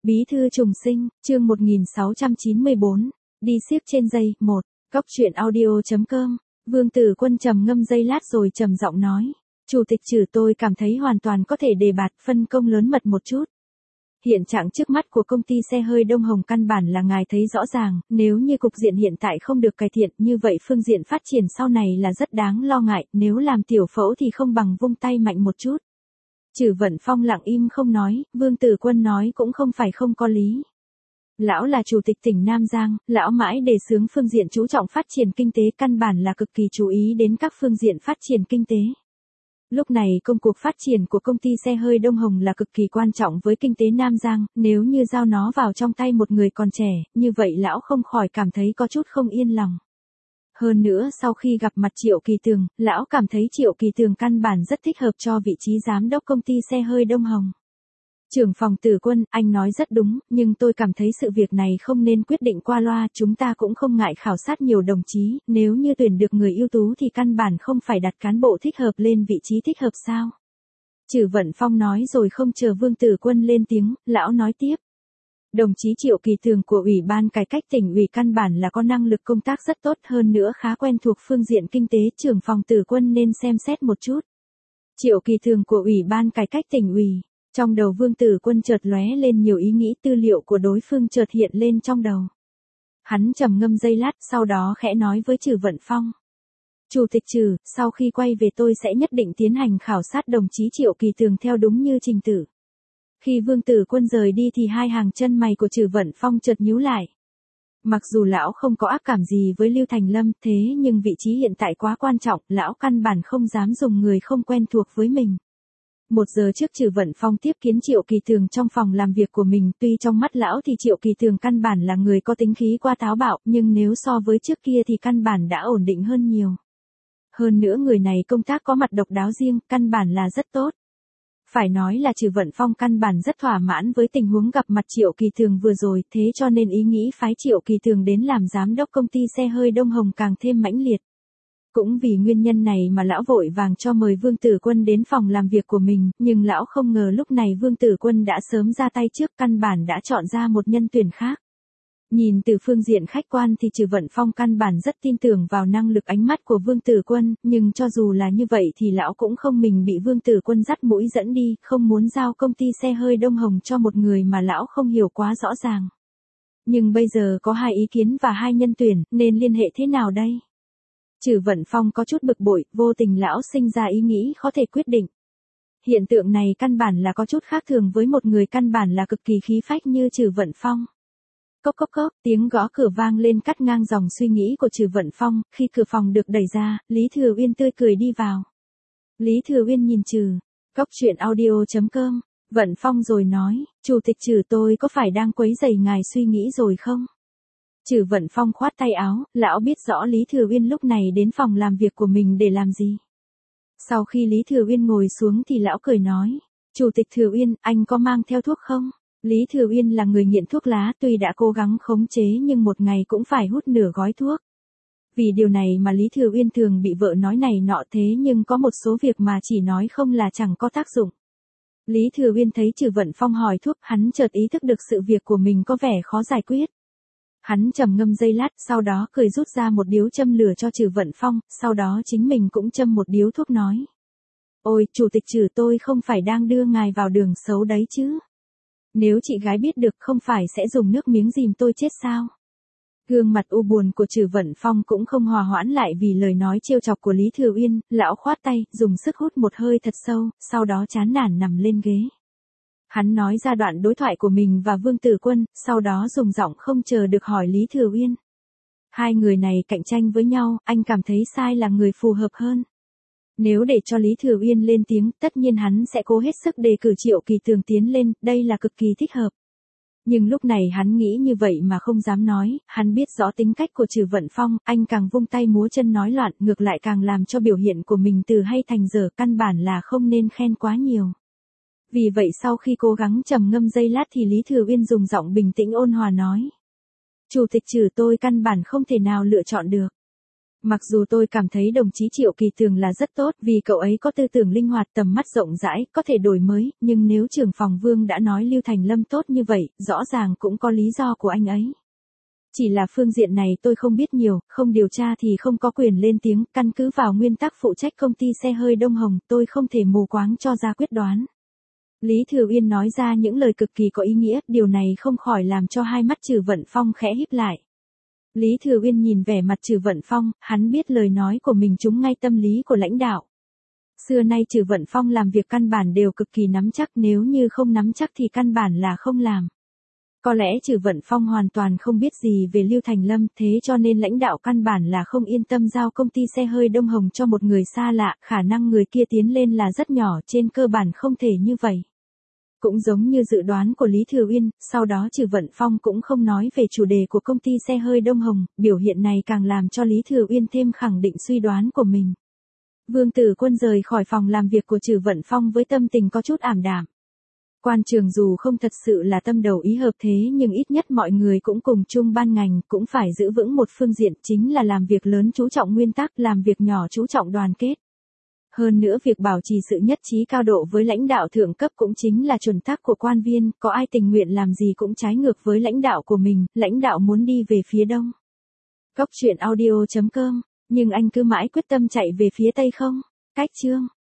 Bí thư trùng sinh, chương 1694, đi xiếc trên dây, 1, Cóc truyện audio.com, Vương Tử Quân trầm ngâm giây lát rồi trầm giọng nói, Chủ tịch Trử tôi cảm thấy hoàn toàn có thể đề bạt phân công lớn mật một chút. Hiện trạng trước mắt của công ty xe hơi Đông Hồng căn bản là ngài thấy rõ ràng, nếu như cục diện hiện tại không được cải thiện như vậy phương diện phát triển sau này là rất đáng lo ngại, nếu làm tiểu phẫu thì không bằng vung tay mạnh một chút. Trử Vận Phong lặng im không nói, Vương Tử Quân nói cũng không phải không có lý. Lão là chủ tịch tỉnh Nam Giang, lão mãi đề xướng phương diện chú trọng phát triển kinh tế căn bản là cực kỳ chú ý đến các phương diện phát triển kinh tế. Lúc này công cuộc phát triển của công ty xe hơi Đông Hồng là cực kỳ quan trọng với kinh tế Nam Giang, nếu như giao nó vào trong tay một người còn trẻ, như vậy lão không khỏi cảm thấy có chút không yên lòng. Hơn nữa sau khi gặp mặt Triệu Kỳ Tường, lão cảm thấy Triệu Kỳ Tường căn bản rất thích hợp cho vị trí giám đốc công ty xe hơi Đông Hồng. Trưởng phòng Tử Quân, anh nói rất đúng, nhưng tôi cảm thấy sự việc này không nên quyết định qua loa, chúng ta cũng không ngại khảo sát nhiều đồng chí, nếu như tuyển được người ưu tú thì căn bản không phải đặt cán bộ thích hợp lên vị trí thích hợp sao? Trử Vận Phong nói rồi không chờ Vương Tử Quân lên tiếng, lão nói tiếp. Đồng chí Triệu Kỳ Tường của Ủy ban Cải cách tỉnh ủy căn bản là có năng lực công tác rất tốt hơn nữa khá quen thuộc phương diện kinh tế, trưởng phòng Tử Quân nên xem xét một chút. Triệu Kỳ Tường của Ủy ban Cải cách tỉnh ủy. Trong đầu Vương Tử Quân chợt lóe lên nhiều ý nghĩ, tư liệu của đối phương chợt hiện lên trong đầu. Hắn trầm ngâm giây lát, sau đó khẽ nói với Trử Vận Phong. Chủ tịch Trử, sau khi quay về tôi sẽ nhất định tiến hành khảo sát đồng chí Triệu Kỳ Tường theo đúng như trình tự. Khi Vương Tử Quân rời đi thì hai hàng chân mày của Trử Vận Phong chợt nhíu lại. Mặc dù lão không có ác cảm gì với Lưu Thành Lâm, thế nhưng vị trí hiện tại quá quan trọng, lão căn bản không dám dùng người không quen thuộc với mình. 1 giờ trước Trử Vận Phong tiếp kiến Triệu Kỳ Tường trong phòng làm việc của mình, tuy trong mắt lão thì Triệu Kỳ Tường căn bản là người có tính khí quá táo bạo, nhưng nếu so với trước kia thì căn bản đã ổn định hơn nhiều. Hơn nữa người này công tác có mặt độc đáo riêng, căn bản là rất tốt. Phải nói là Trử Vận Phong căn bản rất thỏa mãn với tình huống gặp mặt Triệu Kỳ Tường vừa rồi, thế cho nên ý nghĩ phái Triệu Kỳ Tường đến làm giám đốc công ty xe hơi Đông Hồng càng thêm mãnh liệt. Cũng vì nguyên nhân này mà lão vội vàng cho mời Vương Tử Quân đến phòng làm việc của mình, nhưng lão không ngờ lúc này Vương Tử Quân đã sớm ra tay trước, căn bản đã chọn ra một nhân tuyển khác. Nhìn từ phương diện khách quan thì Trử Vận Phong căn bản rất tin tưởng vào năng lực ánh mắt của Vương Tử Quân, nhưng cho dù là như vậy thì lão cũng không mình bị Vương Tử Quân dắt mũi dẫn đi, không muốn giao công ty xe hơi Đông Hồng cho một người mà lão không hiểu quá rõ ràng. Nhưng bây giờ có 2 ý kiến và 2 nhân tuyển, nên liên hệ thế nào đây? Trử Vận Phong có chút bực bội, vô tình lão sinh ra ý nghĩ khó thể quyết định. Hiện tượng này căn bản là có chút khác thường với một người căn bản là cực kỳ khí phách như Trử Vận Phong. Cốc cốc cốc, tiếng gõ cửa vang lên cắt ngang dòng suy nghĩ của Trử Vận Phong, khi cửa phòng được đẩy ra, Lý Thừa Uyên tươi cười đi vào. Lý Thừa Uyên nhìn Trử, Cóc truyện audio.com, Vận Phong rồi nói, Chủ tịch Trử tôi có phải đang quấy rầy ngài suy nghĩ rồi không? Trử Vận Phong khoát tay áo, lão biết rõ Lý Thừa Uyên lúc này đến phòng làm việc của mình để làm gì. Sau khi Lý Thừa Uyên ngồi xuống thì lão cười nói, Chủ tịch Thừa Uyên, anh có mang theo thuốc không? Lý Thừa Uyên là người nghiện thuốc lá, tuy đã cố gắng khống chế nhưng một ngày cũng phải hút nửa gói thuốc. Vì điều này mà Lý Thừa Uyên thường bị vợ nói này nọ, thế nhưng có một số việc mà chỉ nói không là chẳng có tác dụng. Lý Thừa Uyên thấy Trử Vận Phong hỏi thuốc, hắn chợt ý thức được sự việc của mình có vẻ khó giải quyết. Hắn trầm ngâm giây lát, sau đó cười rút ra một điếu châm lửa cho Trử Vận Phong, sau đó chính mình cũng châm một điếu thuốc nói. Ôi, Chủ tịch Trử tôi không phải đang đưa ngài vào đường xấu đấy chứ. Nếu chị gái biết được không phải sẽ dùng nước miếng dìm tôi chết sao? Gương mặt u buồn của Trử Vận Phong cũng không hòa hoãn lại vì lời nói trêu chọc của Lý Thừa Uyên, lão khoát tay, dùng sức hút một hơi thật sâu, sau đó chán nản nằm lên ghế. Hắn nói ra đoạn đối thoại của mình và Vương Tử Quân, sau đó dùng giọng không chờ được hỏi Lý Thừa Uyên. 2 người này cạnh tranh với nhau, anh cảm thấy sai là người phù hợp hơn. Nếu để cho Lý Thừa Uyên lên tiếng, tất nhiên hắn sẽ cố hết sức đề cử Triệu Kỳ Tường tiến lên, đây là cực kỳ thích hợp. Nhưng lúc này hắn nghĩ như vậy mà không dám nói, hắn biết rõ tính cách của Trử Vận Phong, anh càng vung tay múa chân nói loạn, ngược lại càng làm cho biểu hiện của mình từ hay thành dở, căn bản là không nên khen quá nhiều. Vì vậy sau khi cố gắng trầm ngâm giây lát thì Lý Thừa Uyên dùng giọng bình tĩnh ôn hòa nói. Chủ tịch Trử tôi căn bản không thể nào lựa chọn được. Mặc dù tôi cảm thấy đồng chí Triệu Kỳ Tường là rất tốt vì cậu ấy có tư tưởng linh hoạt, tầm mắt rộng rãi, có thể đổi mới, nhưng nếu trưởng phòng Vương đã nói Lưu Thành Lâm tốt như vậy, rõ ràng cũng có lý do của anh ấy. Chỉ là phương diện này tôi không biết nhiều, không điều tra thì không có quyền lên tiếng, căn cứ vào nguyên tắc phụ trách công ty xe hơi Đông Hồng, tôi không thể mù quáng cho ra quyết đoán. Lý Thừa Uyên nói ra những lời cực kỳ có ý nghĩa, điều này không khỏi làm cho hai mắt Trử Vận Phong khẽ híp lại. Lý Thừa Uyên nhìn vẻ mặt Trử Vận Phong, hắn biết lời nói của mình trúng ngay tâm lý của lãnh đạo. Xưa nay Trử Vận Phong làm việc căn bản đều cực kỳ nắm chắc, nếu như không nắm chắc thì căn bản là không làm. Có lẽ Trử Vận Phong hoàn toàn không biết gì về Lưu Thành Lâm, thế cho nên lãnh đạo căn bản là không yên tâm giao công ty xe hơi Đông Hồng cho một người xa lạ, khả năng người kia tiến lên là rất nhỏ, trên cơ bản không thể như vậy. Cũng giống như dự đoán của Lý Thừa Uyên, sau đó Trử Vận Phong cũng không nói về chủ đề của công ty xe hơi Đông Hồng, biểu hiện này càng làm cho Lý Thừa Uyên thêm khẳng định suy đoán của mình. Vương Tử Quân rời khỏi phòng làm việc của Trử Vận Phong với tâm tình có chút ảm đạm. Quan trường dù không thật sự là tâm đầu ý hợp thế nhưng ít nhất mọi người cũng cùng chung ban ngành, cũng phải giữ vững một phương diện, chính là làm việc lớn chú trọng nguyên tắc, làm việc nhỏ chú trọng đoàn kết. Hơn nữa việc bảo trì sự nhất trí cao độ với lãnh đạo thượng cấp cũng chính là chuẩn tắc của quan viên, có ai tình nguyện làm gì cũng trái ngược với lãnh đạo của mình, lãnh đạo muốn đi về phía đông. Cốc truyện audio.com, nhưng anh cứ mãi quyết tâm chạy về phía tây không? Cách chương